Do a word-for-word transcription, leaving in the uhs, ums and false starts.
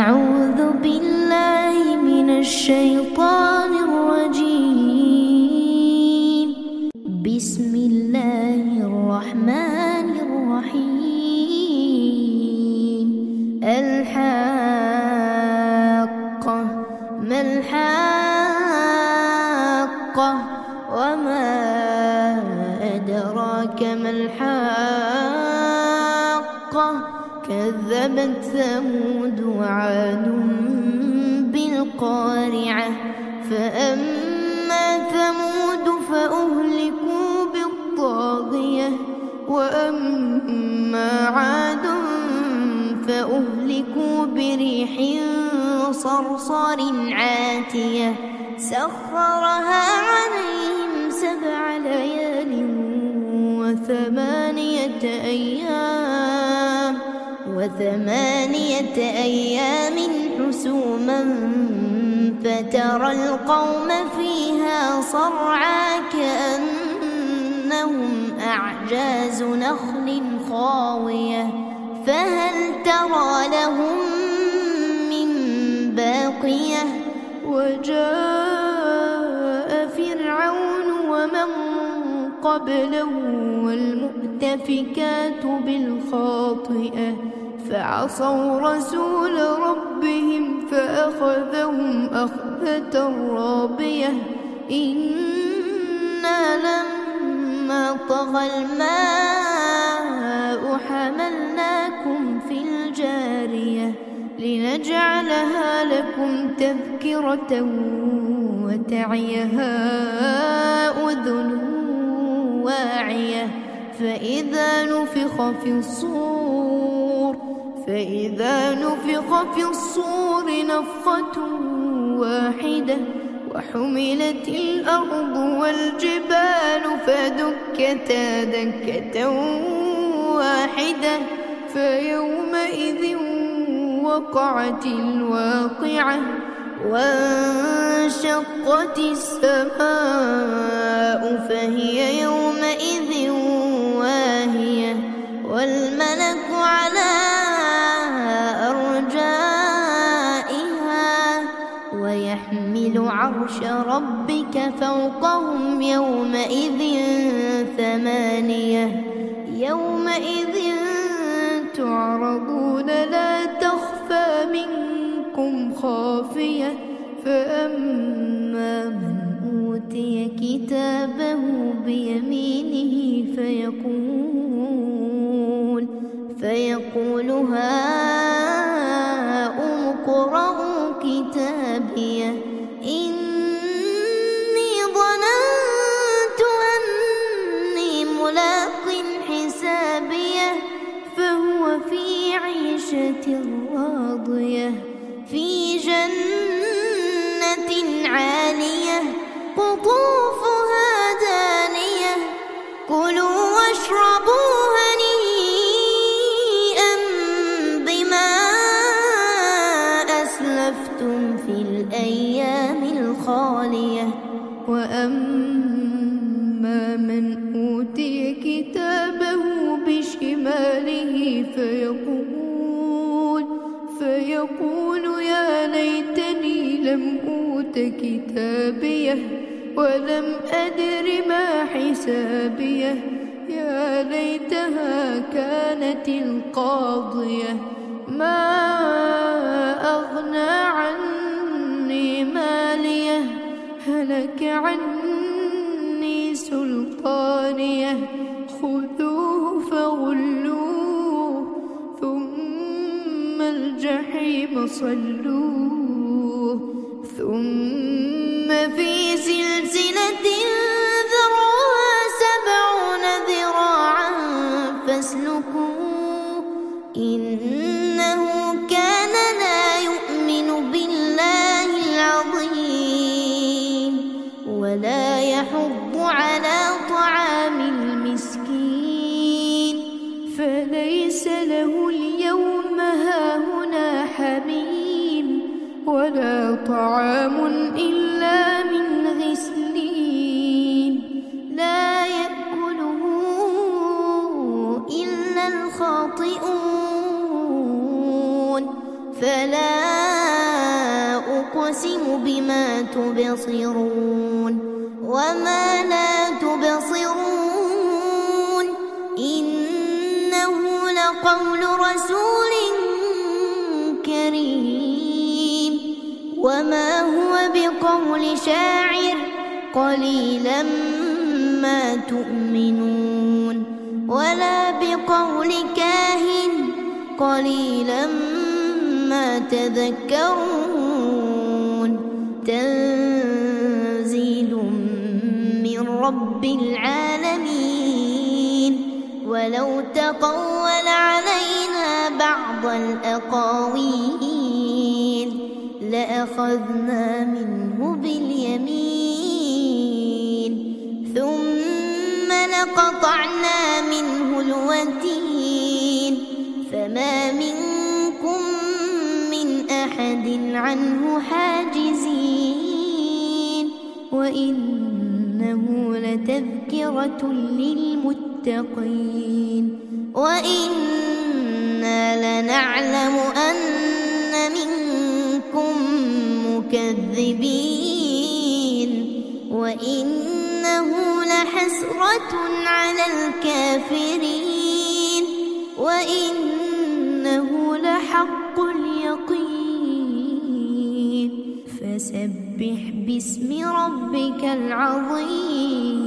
أعوذ بالله من الشيطان الرجيم. بسم الله الرحمن الرحيم. الحاقة ما الحاقة وما أدراك ما الحاقة كذبت ثمود وعاد بالقارعة فأما ثمود فأهلكوا بالطاغية وأما عاد فأهلكوا بريح صرصر عاتية سخرها عليهم سبع ليال وثمانية أيام وثمانية أيام حسوما فترى القوم فيها صرعى كأنهم أعجاز نخل خاوية فهل ترى لهم من باقية وجاء فرعون ومن قبله والمؤتفكات بالخاطئة فعصوا رسول ربهم فأخذهم أخذة رابية إنا لما طغى الماء حملناكم في الجارية لنجعلها لكم تذكرة وتعيها أذن واعية فإذا نفخ في الصور فإذا نفخ في الصور نفخة واحدة وحملت الأرض والجبال فدكتا دكة واحدة فيومئذ وقعت الواقعة وانشقت السماء فهي يومئذ واهية والملك على أرجائها ويحمل عرش ربك فوقهم يومئذ ثمانية يومئذ تعرضون لا تخفى منكم خافية فأما من أوتي كتابه بيمينه فيقول فيقول هاؤم اقرءوا كتابيه إني ظننت أني ملاق حسابيه فهو في عيشة راضية في جنة عالية قطوفها دانية كلوا واشربوا هنيئا بما أسلفتم في الأيام الخالية وأما من أوتي كتابه بشماله فيقول فيقول يا ليتني لم أوت كتابيه ولم أدر ما حسابيه يا ليتها كانت القاضية ما أغنى عني ماليه هلك عني سلطانيه خذوه فغلوه ثم الجحيم صلوه ثم في سلسلة ذرعها سبعون ذراعا فاسلكوه إنه كان لا يؤمن بالله العظيم ولا يحض على طعام المسكين فليس له اليوم هاهنا حميم ولا طعام إلا من غسلين لا يأكله إلا الخاطئون فلا أقسم بما تبصرون وما لا تبصرون إنه لقول رسول كريم وما هو بقول شاعر قليلا ما تؤمنون ولا بقول كاهن قليلا ما تذكرون تنزيل من رب العالمين ولو تقول علينا بعض الأقاويل لأخذنا منه باليمين ثم لقطعنا منه الوتين فما منكم من أحد عنه حاجزين وإنه لتذكرة للمتقين وإنا لنعلم أن منكم مكذبين وإنه لحسرة على الكافرين وإنه لحق اليقين فسبح باسم ربك العظيم.